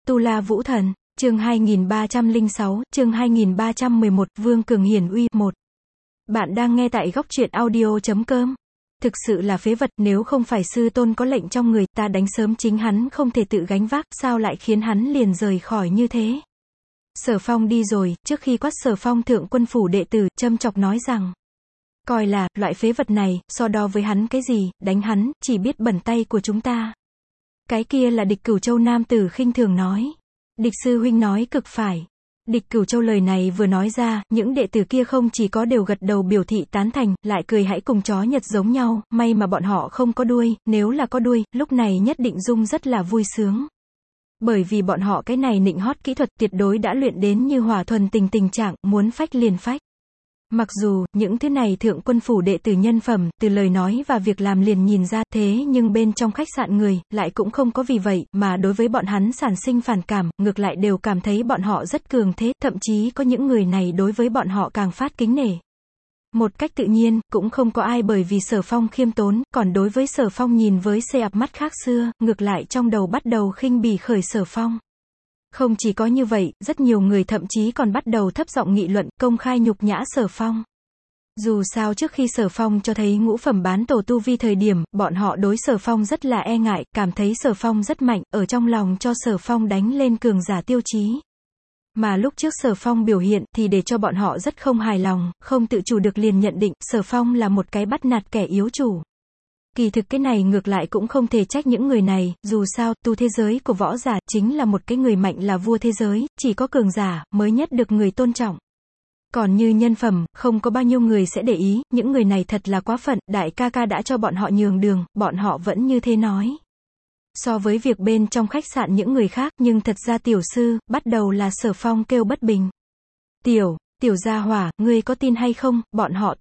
Tu La Vũ Thần, chương 2306, chương 2311, Vương Cường hiển uy, 1. Bạn đang nghe tại góc truyện audio.com. Thực sự là phế vật, nếu không phải sư tôn có lệnh trong người, ta đánh sớm chính hắn không thể tự gánh vác, sao lại khiến hắn liền rời khỏi như thế. Sở Phong đi rồi, trước khi quát Sở Phong thượng quân phủ đệ tử, châm chọc nói rằng, coi là, loại phế vật này, so đo với hắn cái gì, đánh hắn, chỉ biết bẩn tay của chúng ta. Cái kia là Địch Cửu Châu nam tử khinh thường nói. Địch sư huynh nói cực phải. Địch Cửu Châu lời này vừa nói ra, những đệ tử kia không chỉ có đều gật đầu biểu thị tán thành, lại cười hãy cùng chó Nhật giống nhau, may mà bọn họ không có đuôi, nếu là có đuôi, lúc này nhất định Dung rất là vui sướng. Bởi vì bọn họ cái này nịnh hót kỹ thuật tuyệt đối đã luyện đến như hỏa thuần tình trạng, muốn phách liền phách. Mặc dù, những thứ này thượng quân phủ đệ tử nhân phẩm, từ lời nói và việc làm liền nhìn ra, thế nhưng bên trong khách sạn người, lại cũng không có vì vậy, mà đối với bọn hắn sản sinh phản cảm, ngược lại đều cảm thấy bọn họ rất cường thế, thậm chí có những người này đối với bọn họ càng phát kính nể. Một cách tự nhiên, cũng không có ai bởi vì Sở Phong khiêm tốn, còn đối với Sở Phong nhìn với cặp mắt khác xưa, ngược lại trong đầu bắt đầu khinh bỉ khởi Sở Phong. Không chỉ có như vậy, rất nhiều người thậm chí còn bắt đầu thấp giọng nghị luận, công khai nhục nhã Sở Phong. Dù sao trước khi Sở Phong cho thấy ngũ phẩm bán tổ tu vi thời điểm, bọn họ đối Sở Phong rất là e ngại, cảm thấy Sở Phong rất mạnh, ở trong lòng cho Sở Phong đánh lên cường giả tiêu chí. Mà lúc trước Sở Phong biểu hiện, thì để cho bọn họ rất không hài lòng, không tự chủ được liền nhận định, Sở Phong là một cái bắt nạt kẻ yếu chủ. Kỳ thực cái này ngược lại cũng không thể trách những người này, dù sao, tu thế giới của võ giả, chính là một cái người mạnh là vua thế giới, chỉ có cường giả, mới nhất được người tôn trọng. Còn như nhân phẩm, không có bao nhiêu người sẽ để ý, những người này thật là quá phận, đại ca ca đã cho bọn họ nhường đường, bọn họ vẫn như thế nói. So với việc bên trong khách sạn những người khác, nhưng thật ra tiểu sư, bắt đầu là Sở Phong kêu bất bình. Tiểu gia hỏa, ngươi có tin hay không, bọn họ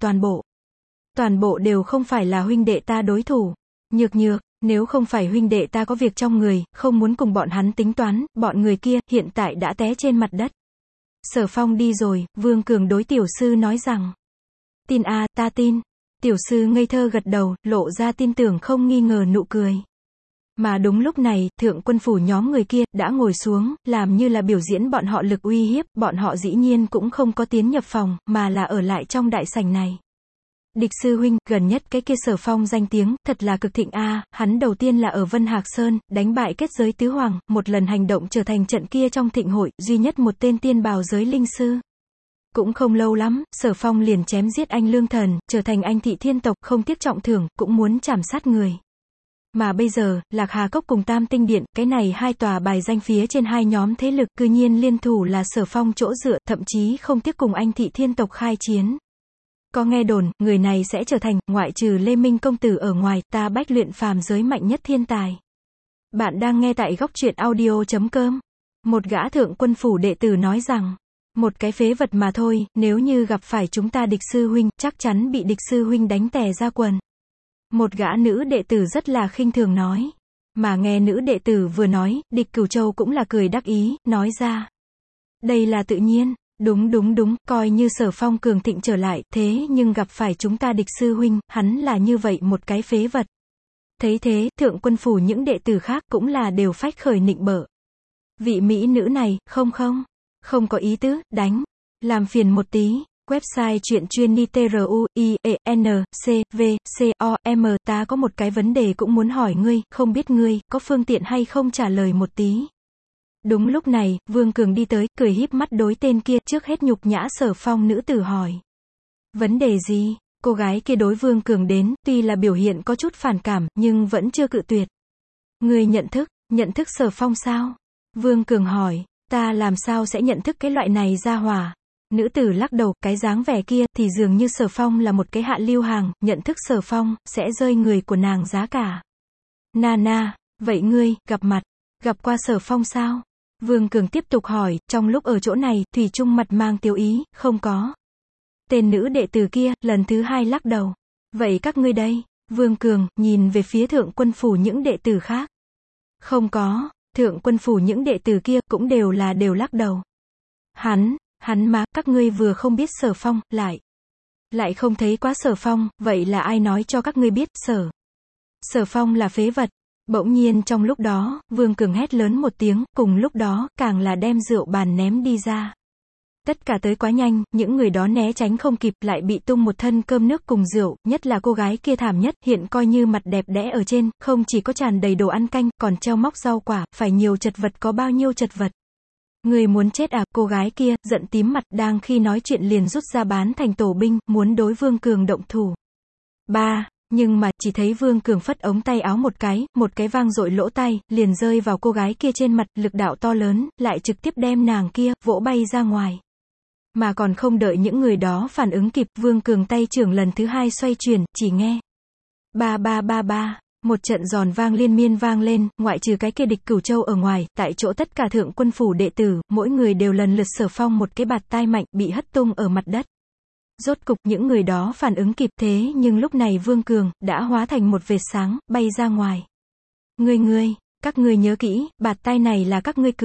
toàn bộ đều không phải là huynh đệ ta đối thủ. Nhược, nếu không phải huynh đệ ta có việc trong người, không muốn cùng bọn hắn tính toán, bọn người kia, hiện tại đã té trên mặt đất. Sở Phong đi rồi, Vương Cường đối tiểu sư nói rằng, tin a, ta tin. Tiểu sư ngây thơ gật đầu, lộ ra tin tưởng không nghi ngờ nụ cười. Mà đúng lúc này, thượng quân phủ nhóm người kia, đã ngồi xuống, làm như là biểu diễn bọn họ lực uy hiếp, bọn họ dĩ nhiên cũng không có tiến nhập phòng, mà là ở lại trong đại sảnh này. Địch sư huynh, gần nhất cái kia Sở Phong danh tiếng, thật là cực thịnh a, hắn đầu tiên là ở Vân Hạc Sơn, đánh bại kết giới tứ hoàng, một lần hành động trở thành trận kia trong thịnh hội, duy nhất một tên tiên bào giới linh sư. Cũng không lâu lắm, Sở Phong liền chém giết anh Lương Thần, trở thành anh thị thiên tộc, không tiếc trọng thưởng, cũng muốn trảm sát người. Mà bây giờ, Lạc Hà Cốc cùng Tam Tinh Điện, cái này hai tòa bài danh phía trên hai nhóm thế lực, cư nhiên liên thủ là Sở Phong chỗ dựa, thậm chí không tiếc cùng anh thị thiên tộc khai chiến. Có nghe đồn, người này sẽ trở thành, ngoại trừ Lê Minh công tử ở ngoài, ta bách luyện phàm giới mạnh nhất thiên tài. Bạn đang nghe tại góc truyện audio.com. Một gã thượng quân phủ đệ tử nói rằng, một cái phế vật mà thôi, nếu như gặp phải chúng ta Địch sư huynh, chắc chắn bị Địch sư huynh đánh tè ra quần. Một gã nữ đệ tử rất là khinh thường nói. Mà nghe nữ đệ tử vừa nói, Địch Cửu Châu cũng là cười đắc ý, nói ra. Đây là tự nhiên. Đúng, coi như Sở Phong cường thịnh trở lại, thế nhưng gặp phải chúng ta Địch sư huynh, hắn là như vậy một cái phế vật. Thấy thế, thượng quân phủ những đệ tử khác cũng là đều phách khởi nịnh bợ. Vị mỹ nữ này, không có ý tứ, đánh. Làm phiền một tí. Website truyện chuyên truyenc.com, ta có một cái vấn đề cũng muốn hỏi ngươi, không biết ngươi, có phương tiện hay không trả lời một tí. Đúng lúc này, Vương Cường đi tới, cười híp mắt đối tên kia, trước hết nhục nhã Sở Phong nữ tử hỏi. Vấn đề gì? Cô gái kia đối Vương Cường đến, tuy là biểu hiện có chút phản cảm, nhưng vẫn chưa cự tuyệt. Ngươi nhận thức Sở Phong sao? Vương Cường hỏi, ta làm sao sẽ nhận thức cái loại này ra hỏa? Nữ tử lắc đầu, cái dáng vẻ kia, thì dường như Sở Phong là một cái hạ lưu hàng, nhận thức Sở Phong, sẽ rơi người của nàng giá cả. Nana, vậy ngươi, gặp qua Sở Phong sao? Vương Cường tiếp tục hỏi, trong lúc ở chỗ này, thủy chung mặt mang tiêu ý, không có. Tên nữ đệ tử kia, lần thứ hai lắc đầu. Vậy các ngươi đây? Vương Cường, nhìn về phía thượng quân phủ những đệ tử khác. Không có, thượng quân phủ những đệ tử kia, cũng đều lắc đầu. Hắn má, các ngươi vừa không biết Sở Phong, lại không thấy quá Sở Phong, vậy là ai nói cho các ngươi biết, Sở Phong là phế vật. Bỗng nhiên trong lúc đó, Vương Cường hét lớn một tiếng, cùng lúc đó, càng là đem rượu bàn ném đi ra. Tất cả tới quá nhanh, những người đó né tránh không kịp, lại bị tung một thân cơm nước cùng rượu, nhất là cô gái kia thảm nhất, hiện coi như mặt đẹp đẽ ở trên, không chỉ có tràn đầy đồ ăn canh, còn treo móc rau quả, phải nhiều chật vật có bao nhiêu chật vật. Người muốn chết à, cô gái kia, giận tím mặt, đang khi nói chuyện liền rút ra bán thành tổ binh, muốn đối Vương Cường động thủ. Nhưng mà, chỉ thấy Vương Cường phất ống tay áo một cái vang dội lỗ tai, liền rơi vào cô gái kia trên mặt, lực đạo to lớn, lại trực tiếp đem nàng kia, vỗ bay ra ngoài. Mà còn không đợi những người đó phản ứng kịp, Vương Cường tay trưởng lần thứ hai xoay chuyển, chỉ nghe. Ba. Một trận giòn vang liên miên vang lên, ngoại trừ cái kia Địch Cửu Châu ở ngoài, tại chỗ tất cả thượng quân phủ đệ tử, mỗi người đều lần lượt sở phong một cái bạt tai mạnh, bị hất tung ở mặt đất. Rốt cục những người đó phản ứng kịp thế nhưng lúc này Vương Cường, đã hóa thành một vệt sáng, bay ra ngoài. Các ngươi nhớ kỹ, bạt tai này là các ngươi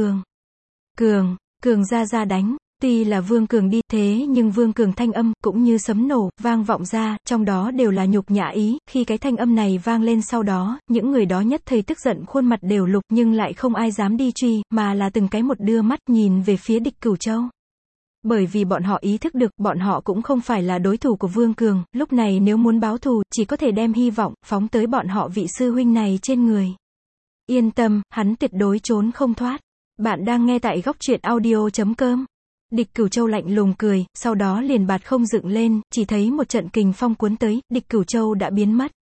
Cường ra đánh. Tuy là Vương Cường đi, thế nhưng Vương Cường thanh âm, cũng như sấm nổ, vang vọng ra, trong đó đều là nhục nhã ý, khi cái thanh âm này vang lên sau đó, những người đó nhất thời tức giận khuôn mặt đều lục, nhưng lại không ai dám đi truy, mà là từng cái một đưa mắt nhìn về phía Địch Cửu Châu. Bởi vì bọn họ ý thức được, bọn họ cũng không phải là đối thủ của Vương Cường, lúc này nếu muốn báo thù, chỉ có thể đem hy vọng, phóng tới bọn họ vị sư huynh này trên người. Yên tâm, hắn tuyệt đối trốn không thoát. Bạn đang nghe tại góc truyện audio.com. Địch Cửu Châu lạnh lùng cười, sau đó liền bạt không dựng lên, chỉ thấy một trận kình phong cuốn tới, Địch Cửu Châu đã biến mất.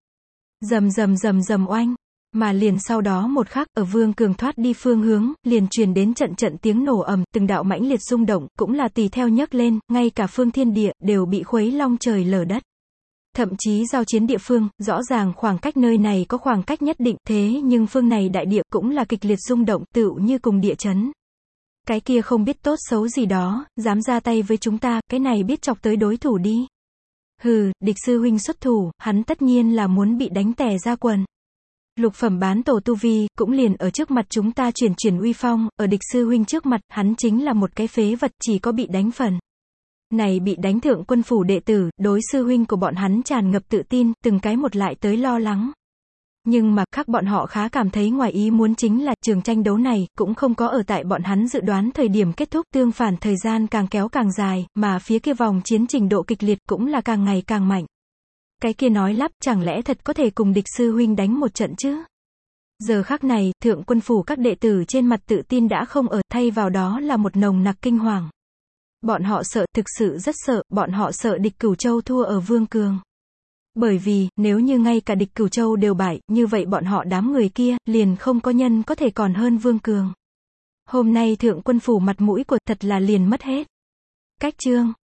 Rầm oanh. Mà liền sau đó một khắc, ở Vương Cường thoát đi phương hướng, liền truyền đến trận tiếng nổ ầm, từng đạo mãnh liệt rung động, cũng là tùy theo nhấc lên, ngay cả phương thiên địa, đều bị khuấy long trời lở đất. Thậm chí giao chiến địa phương, rõ ràng khoảng cách nơi này có khoảng cách nhất định, thế nhưng phương này đại địa cũng là kịch liệt rung động, tựu như cùng địa chấn. Cái kia không biết tốt xấu gì đó, dám ra tay với chúng ta, cái này biết chọc tới đối thủ đi. Hừ, Địch sư huynh xuất thủ, hắn tất nhiên là muốn bị đánh tè ra quần. Lục phẩm bán tổ tu vi, cũng liền ở trước mặt chúng ta chuyển uy phong, ở Địch sư huynh trước mặt, hắn chính là một cái phế vật, chỉ có bị đánh phần. Này bị đánh thượng quân phủ đệ tử, đối sư huynh của bọn hắn tràn ngập tự tin, từng cái một lại tới lo lắng. Nhưng mà khác bọn họ khá cảm thấy ngoài ý muốn chính là trường tranh đấu này cũng không có ở tại bọn hắn dự đoán thời điểm kết thúc, tương phản thời gian càng kéo càng dài, mà phía kia vòng chiến trình độ kịch liệt cũng là càng ngày càng mạnh. Cái kia nói lắp, chẳng lẽ thật có thể cùng Địch sư huynh đánh một trận chứ? Giờ khắc này, thượng quân phủ các đệ tử trên mặt tự tin đã không ở, thay vào đó là một nồng nặc kinh hoàng. Bọn họ sợ, thực sự rất sợ, bọn họ sợ Địch Cửu Châu thua ở Vương Cường. Bởi vì, nếu như ngay cả Địch Cửu Châu đều bại, như vậy bọn họ đám người kia, liền không có nhân có thể còn hơn Vương Cường. Hôm nay thượng quân phủ mặt mũi của thật là liền mất hết. Cách chương